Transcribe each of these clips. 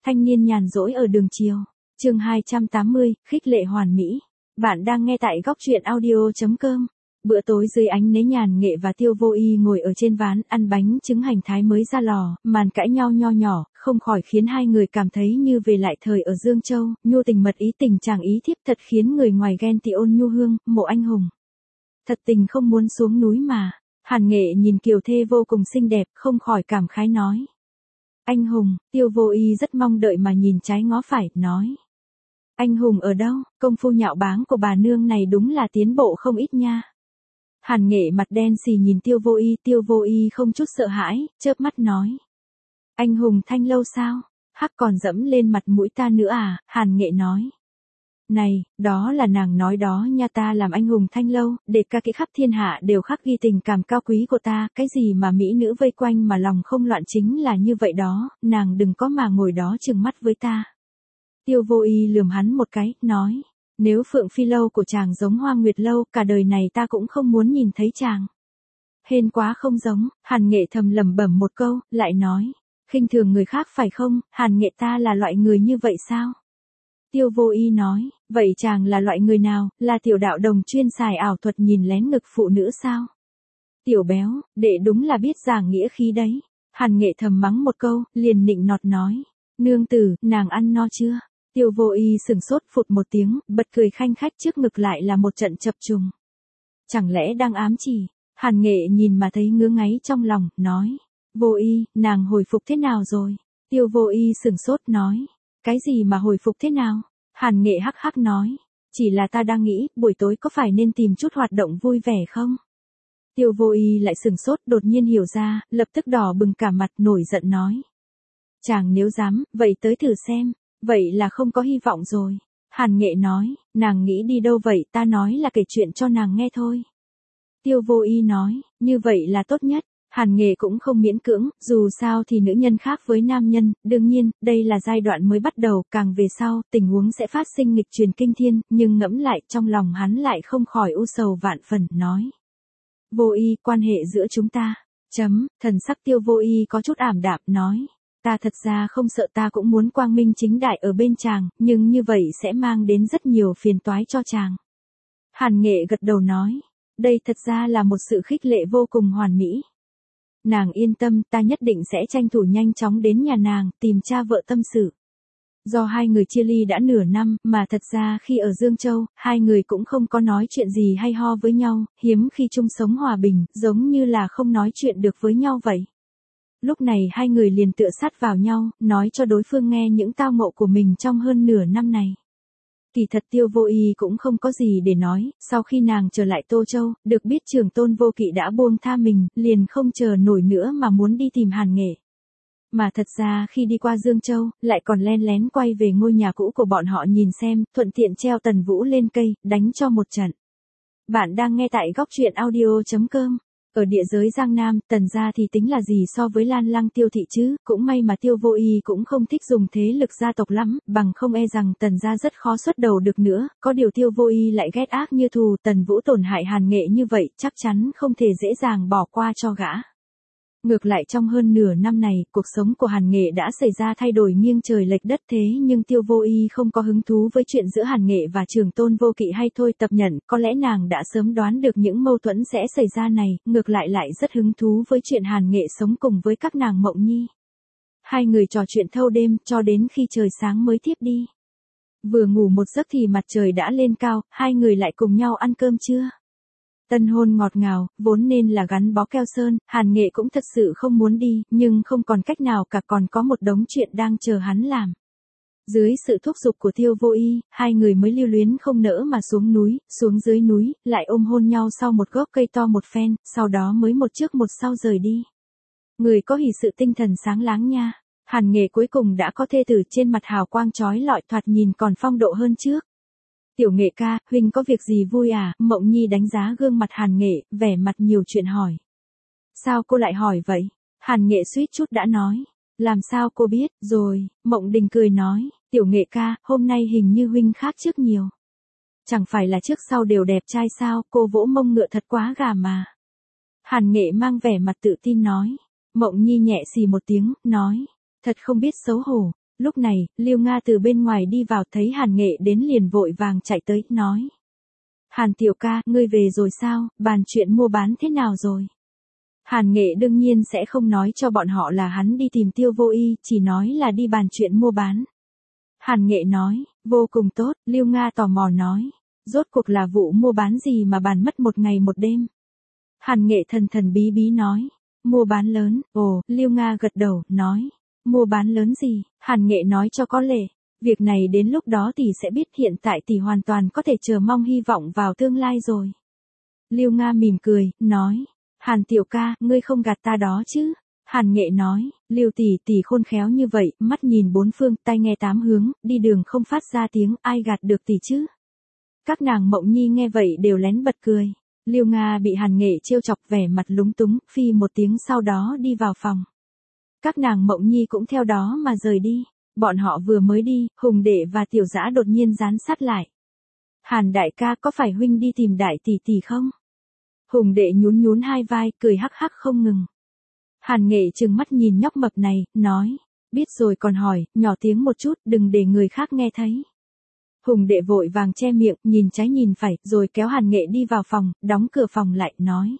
Thanh niên nhàn rỗi ở đường chiều. Chương 280, khích lệ hoàn mỹ. Bạn đang nghe tại góc truyện audio.com. Bữa tối dưới ánh nến nhàn nghệ và Tiêu Vô Y ngồi ở trên ván ăn bánh trứng hành thái mới ra lò, màn cãi nhau nho nhỏ, không khỏi khiến hai người cảm thấy như về lại thời ở Dương Châu, nhu tình mật ý tình chàng ý thiếp thật khiến người ngoài ghen tị. Ôn Nhu Hương, Mộ Anh Hùng. Thật tình không muốn xuống núi mà. Hàn Nghệ nhìn kiều thê vô cùng xinh đẹp, không khỏi cảm khái nói. Anh Hùng, Tiêu Vô Y rất mong đợi mà nhìn trái ngó phải, nói. Anh Hùng ở đâu, công phu nhạo báng của bà nương này đúng là tiến bộ không ít nha. Hàn Nghệ mặt đen xì nhìn Tiêu Vô Y không chút sợ hãi, chớp mắt nói. Anh Hùng thanh lâu sao, hắc còn dẫm lên mặt mũi ta nữa à, Hàn Nghệ nói. Này, đó là nàng nói đó nha, ta làm anh hùng thanh lâu, để ca kỹ khắp thiên hạ đều khắc ghi tình cảm cao quý của ta, cái gì mà mỹ nữ vây quanh mà lòng không loạn chính là như vậy đó, nàng đừng có mà ngồi đó trừng mắt với ta. Tiêu Vô Y lườm hắn một cái, nói, nếu Phượng Phi lâu của chàng giống Hoa Nguyệt lâu, cả đời này ta cũng không muốn nhìn thấy chàng. Hên quá không giống, Hàn Nghệ thầm lẩm bẩm một câu, lại nói, khinh thường người khác phải không, Hàn Nghệ ta là loại người như vậy sao? Tiêu Vô Y nói, vậy chàng là loại người nào, là tiểu đạo đồng chuyên xài ảo thuật nhìn lén ngực phụ nữ sao? Tiểu béo, đệ đúng là biết giảng nghĩa khí đấy. Hàn Nghệ thầm mắng một câu, liền nịnh nọt nói, nương tử, nàng ăn no chưa? Tiêu Vô Y sừng sốt phụt một tiếng, bật cười khanh khách, trước ngực lại là một trận chập trùng. Chẳng lẽ đang ám chỉ? Hàn Nghệ nhìn mà thấy ngứa ngáy trong lòng, nói, Vô Y, nàng hồi phục thế nào rồi? Tiêu Vô Y sừng sốt nói, cái gì mà hồi phục thế nào? Hàn Nghệ hắc hắc nói, chỉ là ta đang nghĩ, buổi tối có phải nên tìm chút hoạt động vui vẻ không? Tiêu Vô Y lại sừng sốt, đột nhiên hiểu ra, lập tức đỏ bừng cả mặt, nổi giận nói. Chàng nếu dám, vậy tới thử xem, vậy là không có hy vọng rồi. Hàn Nghệ nói, nàng nghĩ đi đâu vậy, ta nói là kể chuyện cho nàng nghe thôi. Tiêu Vô Y nói, như vậy là tốt nhất. Hàn Nghệ cũng không miễn cưỡng, dù sao thì nữ nhân khác với nam nhân, đương nhiên, đây là giai đoạn mới bắt đầu, càng về sau, tình huống sẽ phát sinh nghịch truyền kinh thiên, nhưng ngẫm lại, trong lòng hắn lại không khỏi u sầu vạn phần, nói. Vô Y, quan hệ giữa chúng ta, thần sắc Tiêu Vô Y có chút ảm đạm, nói. Ta thật ra không sợ, ta cũng muốn quang minh chính đại ở bên chàng, nhưng như vậy sẽ mang đến rất nhiều phiền toái cho chàng. Hàn Nghệ gật đầu nói, đây thật ra là một sự khích lệ vô cùng hoàn mỹ. Nàng yên tâm, ta nhất định sẽ tranh thủ nhanh chóng đến nhà nàng, tìm cha vợ tâm sự. Do hai người chia ly đã nửa năm, mà thật ra khi ở Dương Châu, hai người cũng không có nói chuyện gì hay ho với nhau, hiếm khi chung sống hòa bình, giống như là không nói chuyện được với nhau vậy. Lúc này hai người liền tựa sát vào nhau, nói cho đối phương nghe những tao ngộ của mình trong hơn nửa năm này. Kỳ thật Tiêu Vô Y cũng không có gì để nói, sau khi nàng trở lại Tô Châu, được biết Trường Tôn Vô Kỵ đã buông tha mình, liền không chờ nổi nữa mà muốn đi tìm Hàn Nghệ. Mà thật ra khi đi qua Dương Châu, lại còn len lén quay về ngôi nhà cũ của bọn họ nhìn xem, thuận tiện treo Tần Vũ lên cây, đánh cho một trận. Bạn đang nghe tại góc truyện audio.com. Ở địa giới Giang Nam, Tần gia thì tính là gì so với Lan Lăng Tiêu thị chứ, cũng may mà Tiêu Vô Y cũng không thích dùng thế lực gia tộc lắm, bằng không e rằng Tần gia rất khó xuất đầu được nữa, có điều Tiêu Vô Y lại ghét ác như thù, Tần Vũ tổn hại Hàn Nghệ như vậy, chắc chắn không thể dễ dàng bỏ qua cho gã. Ngược lại trong hơn nửa năm này, cuộc sống của Hàn Nghệ đã xảy ra thay đổi nghiêng trời lệch đất, thế nhưng Tiêu Vô Y không có hứng thú với chuyện giữa Hàn Nghệ và Trường Tôn Vô Kỵ hay thôi tập nhận, có lẽ nàng đã sớm đoán được những mâu thuẫn sẽ xảy ra này, ngược lại lại rất hứng thú với chuyện Hàn Nghệ sống cùng với các nàng Mộng Nhi. Hai người trò chuyện thâu đêm, cho đến khi trời sáng mới thiếp đi. Vừa ngủ một giấc thì mặt trời đã lên cao, hai người lại cùng nhau ăn cơm trưa. Tân hôn ngọt ngào, vốn nên là gắn bó keo sơn, Hàn Nghệ cũng thật sự không muốn đi, nhưng không còn cách nào cả, còn có một đống chuyện đang chờ hắn làm. Dưới sự thúc giục của Tiêu Vô Y, hai người mới lưu luyến không nỡ mà xuống núi, xuống dưới núi, lại ôm hôn nhau sau một gốc cây to một phen, sau đó mới một trước một sau rời đi. Người có hỷ sự tinh thần sáng láng nha. Hàn Nghệ cuối cùng đã có thê tử, trên mặt hào quang chói lọi, thoạt nhìn còn phong độ hơn trước. Tiểu Nghệ ca, huynh có việc gì vui à? Mộng Nhi đánh giá gương mặt Hàn Nghệ, vẻ mặt nhiều chuyện hỏi. Sao cô lại hỏi vậy? Hàn Nghệ suýt chút đã nói. Làm sao cô biết? Rồi, Mộng Đình cười nói, Tiểu Nghệ ca, hôm nay hình như huynh khác trước nhiều. Chẳng phải là trước sau đều đẹp trai sao? Cô vỗ mông ngựa thật quá gà mà. Hàn Nghệ mang vẻ mặt tự tin nói. Mộng Nhi nhẹ xì một tiếng, nói. Thật không biết xấu hổ. Lúc này, Liêu Nga từ bên ngoài đi vào thấy Hàn Nghệ đến liền vội vàng chạy tới, nói. Hàn tiểu ca, ngươi về rồi sao, bàn chuyện mua bán thế nào rồi? Hàn Nghệ đương nhiên sẽ không nói cho bọn họ là hắn đi tìm Tiêu Vô Y, chỉ nói là đi bàn chuyện mua bán. Hàn Nghệ nói, vô cùng tốt, Liêu Nga tò mò nói. Rốt cuộc là vụ mua bán gì mà bàn mất một ngày một đêm? Hàn Nghệ thần thần bí bí nói. Mua bán lớn, ồ, Liêu Nga gật đầu, nói. Mua bán lớn gì? Hàn Nghệ nói cho có lệ. Việc này đến lúc đó tỷ sẽ biết, hiện tại tỷ hoàn toàn có thể chờ mong hy vọng vào tương lai rồi. Liêu Nga mỉm cười, nói. Hàn tiểu ca, ngươi không gạt ta đó chứ? Hàn Nghệ nói, Liêu tỷ khôn khéo như vậy, mắt nhìn bốn phương, tai nghe tám hướng, đi đường không phát ra tiếng, ai gạt được tỷ chứ? Các nàng Mộng Nhi nghe vậy đều lén bật cười. Liêu Nga bị Hàn Nghệ trêu chọc vẻ mặt lúng túng, phi một tiếng sau đó đi vào phòng. Các nàng Mộng Nhi cũng theo đó mà rời đi. Bọn họ vừa mới đi, Hùng Đệ và Tiểu Dã đột nhiên dán sát lại. Hàn đại ca, có phải huynh đi tìm đại tỷ tỷ không? Hùng Đệ nhún nhún hai vai, cười hắc hắc không ngừng. Hàn Nghệ trừng mắt nhìn nhóc mập này, nói. Biết rồi còn hỏi, nhỏ tiếng một chút, đừng để người khác nghe thấy. Hùng Đệ vội vàng che miệng, nhìn trái nhìn phải, rồi kéo Hàn Nghệ đi vào phòng, đóng cửa phòng lại, nói.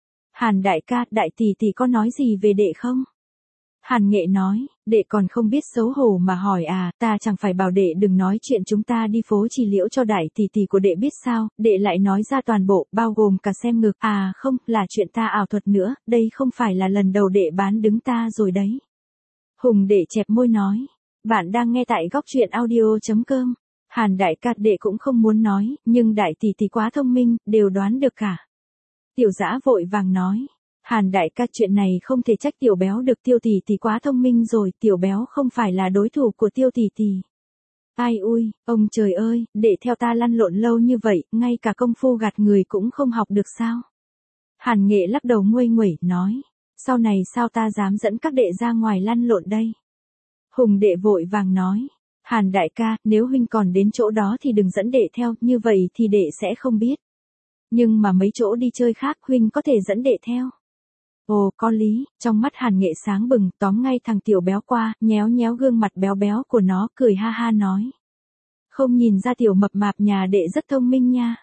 Hàn đại ca, đại tỷ tỷ có nói gì về đệ không? Hàn Nghệ nói, đệ còn không biết xấu hổ mà hỏi à, ta chẳng phải bảo đệ đừng nói chuyện chúng ta đi phố Trì Liễu cho đại tỷ tỷ của đệ biết sao, đệ lại nói ra toàn bộ, bao gồm cả xem ngực, à không, là chuyện ta ảo thuật nữa, đây không phải là lần đầu đệ bán đứng ta rồi đấy. Hùng Đệ chẹp môi nói, bạn đang nghe tại góc truyện audio.com. Hàn đại ca, đệ cũng không muốn nói, nhưng đại tỷ tỷ quá thông minh, đều đoán được cả. Tiểu Dã vội vàng nói. Hàn đại ca, chuyện này không thể trách Tiểu Béo được, Tiêu tỷ tỷ quá thông minh rồi, Tiểu Béo không phải là đối thủ của Tiêu tỷ tỷ. Ai ui, ông trời ơi, để theo ta lăn lộn lâu như vậy, ngay cả công phu gạt người cũng không học được sao? Hàn Nghệ lắc đầu nguây nguẩy, nói. Sau này sao ta dám dẫn các đệ ra ngoài lăn lộn đây? Hùng Đệ vội vàng nói. Hàn đại ca, nếu huynh còn đến chỗ đó thì đừng dẫn đệ theo, như vậy thì đệ sẽ không biết. Nhưng mà mấy chỗ đi chơi khác huynh có thể dẫn đệ theo. Ồ, có lý, trong mắt Hàn Nghệ sáng bừng, tóm ngay thằng Tiểu Béo qua, nhéo nhéo gương mặt béo béo của nó, cười ha ha nói. Không nhìn ra Tiểu mập mạp nhà đệ rất thông minh nha.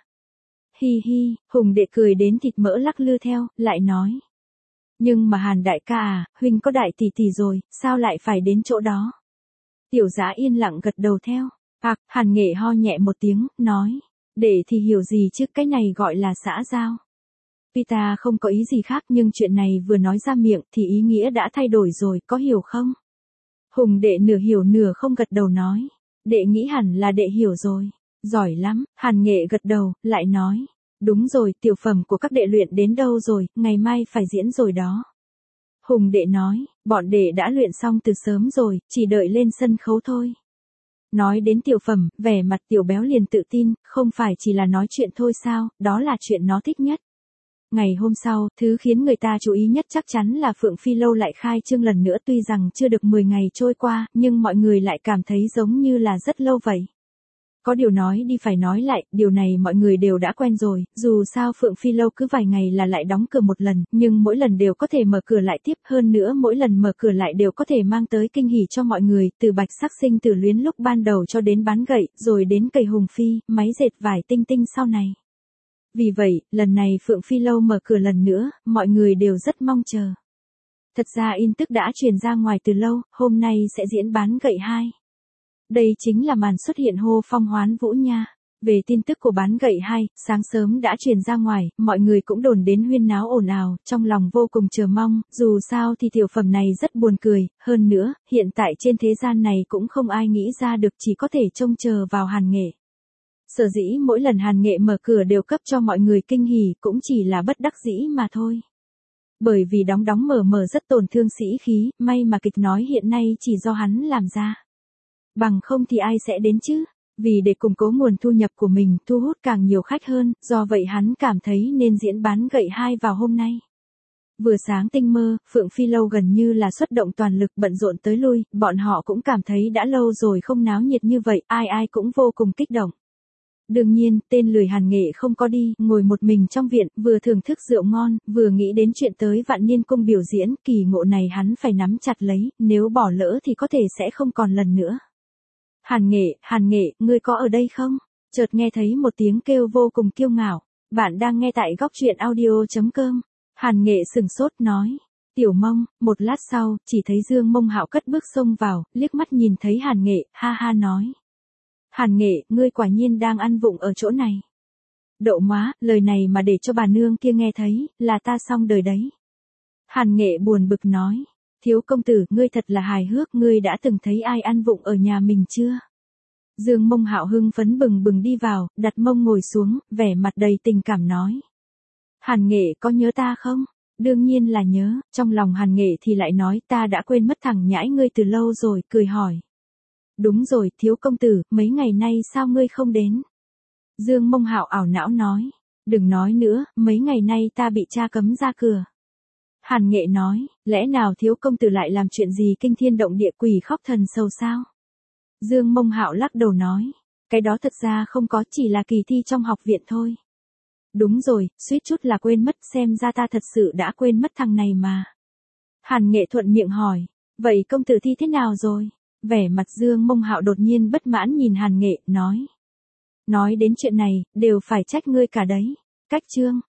Hi hi, Hùng Đệ cười đến thịt mỡ lắc lư theo, lại nói. Nhưng mà Hàn đại ca à, huynh có đại tỷ tỷ rồi, sao lại phải đến chỗ đó? Tiểu Dã yên lặng gật đầu theo. Hàn Nghệ ho nhẹ một tiếng, nói. Để thì hiểu gì chứ, cái này gọi là xã giao. Pita không có ý gì khác, nhưng chuyện này vừa nói ra miệng thì ý nghĩa đã thay đổi rồi, có hiểu không? Hùng Đệ nửa hiểu nửa không gật đầu nói. Đệ nghĩ hẳn là đệ hiểu rồi. Giỏi lắm, Hàn Nghệ gật đầu, lại nói. Đúng rồi, tiểu phẩm của các đệ luyện đến đâu rồi, ngày mai phải diễn rồi đó. Hùng Đệ nói, bọn đệ đã luyện xong từ sớm rồi, chỉ đợi lên sân khấu thôi. Nói đến tiểu phẩm, vẻ mặt Tiểu Béo liền tự tin, không phải chỉ là nói chuyện thôi sao, đó là chuyện nó thích nhất. Ngày hôm sau, thứ khiến người ta chú ý nhất chắc chắn là Phượng Phi Lâu lại khai trương lần nữa, tuy rằng chưa được 10 ngày trôi qua, nhưng mọi người lại cảm thấy giống như là rất lâu vậy. Có điều nói đi phải nói lại, điều này mọi người đều đã quen rồi, dù sao Phượng Phi Lâu cứ vài ngày là lại đóng cửa một lần, nhưng mỗi lần đều có thể mở cửa lại tiếp, hơn nữa mỗi lần mở cửa lại đều có thể mang tới kinh hỉ cho mọi người, từ Bạch Sắc Sinh Tử Luyến lúc ban đầu cho đến bán gậy, rồi đến Cầy Hùng Phi, máy dệt vải Tinh Tinh sau này. Vì vậy, lần này Phượng Phi Lâu mở cửa lần nữa, mọi người đều rất mong chờ. Thật ra tin tức đã truyền ra ngoài từ lâu, hôm nay sẽ diễn bán gậy 2. Đây chính là màn xuất hiện Hô Phong Hoán Vũ nha. Về tin tức của bán gậy 2, sáng sớm đã truyền ra ngoài, mọi người cũng đồn đến huyên náo ồn ào, trong lòng vô cùng chờ mong, dù sao thì tiểu phẩm này rất buồn cười, hơn nữa, hiện tại trên thế gian này cũng không ai nghĩ ra được, chỉ có thể trông chờ vào Hàn Nghệ. Sở dĩ mỗi lần Hàn Nghệ mở cửa đều cấp cho mọi người kinh hỉ, cũng chỉ là bất đắc dĩ mà thôi. Bởi vì đóng mở rất tổn thương sĩ khí, may mà kịch nói hiện nay chỉ do hắn làm ra. Bằng không thì ai sẽ đến chứ? Vì để củng cố nguồn thu nhập của mình, thu hút càng nhiều khách hơn, do vậy hắn cảm thấy nên diễn bán gậy 2 vào hôm nay. Vừa sáng tinh mơ, Phượng Phi Lâu gần như là xuất động toàn lực, bận rộn tới lui, bọn họ cũng cảm thấy đã lâu rồi không náo nhiệt như vậy, ai ai cũng vô cùng kích động. Đương nhiên, tên lười Hàn Nghệ không có đi, ngồi một mình trong viện, vừa thưởng thức rượu ngon, vừa nghĩ đến chuyện tới Vạn Niên Cung biểu diễn, kỳ ngộ này hắn phải nắm chặt lấy, nếu bỏ lỡ thì có thể sẽ không còn lần nữa. Hàn Nghệ, ngươi có ở đây không? Chợt nghe thấy một tiếng kêu vô cùng kiêu ngạo. Bạn đang nghe tại góc truyện audio.com. Hàn Nghệ sừng sốt nói. Tiểu Mông, một lát sau, chỉ thấy Dương Mông Hạo cất bước xông vào, liếc mắt nhìn thấy Hàn Nghệ, ha ha nói. Hàn Nghệ, ngươi quả nhiên đang ăn vụng ở chỗ này. Đậu má, lời này mà để cho bà nương kia nghe thấy, là ta xong đời đấy. Hàn Nghệ buồn bực nói. Thiếu công tử, ngươi thật là hài hước, ngươi đã từng thấy ai ăn vụng ở nhà mình chưa? Dương Mông Hạo hưng phấn bừng bừng đi vào, đặt mông ngồi xuống, vẻ mặt đầy tình cảm nói. Hàn Nghệ có nhớ ta không? Đương nhiên là nhớ, trong lòng Hàn Nghệ thì lại nói ta đã quên mất thằng nhãi ngươi từ lâu rồi, cười hỏi. Đúng rồi, thiếu công tử, mấy ngày nay sao ngươi không đến? Dương Mông Hạo ảo não nói. Đừng nói nữa, mấy ngày nay ta bị cha cấm ra cửa. Hàn Nghệ nói, lẽ nào thiếu công tử lại làm chuyện gì kinh thiên động địa quỷ khóc thần sầu sao? Dương Mông Hạo lắc đầu nói, cái đó thật ra không có, chỉ là kỳ thi trong học viện thôi. Đúng rồi, suýt chút là quên mất, xem ra ta thật sự đã quên mất thằng này mà. Hàn Nghệ thuận miệng hỏi, vậy công tử thi thế nào rồi? Vẻ mặt Dương Mông Hạo đột nhiên bất mãn nhìn Hàn Nghệ, nói. Nói đến chuyện này, đều phải trách ngươi cả đấy. Cách chương,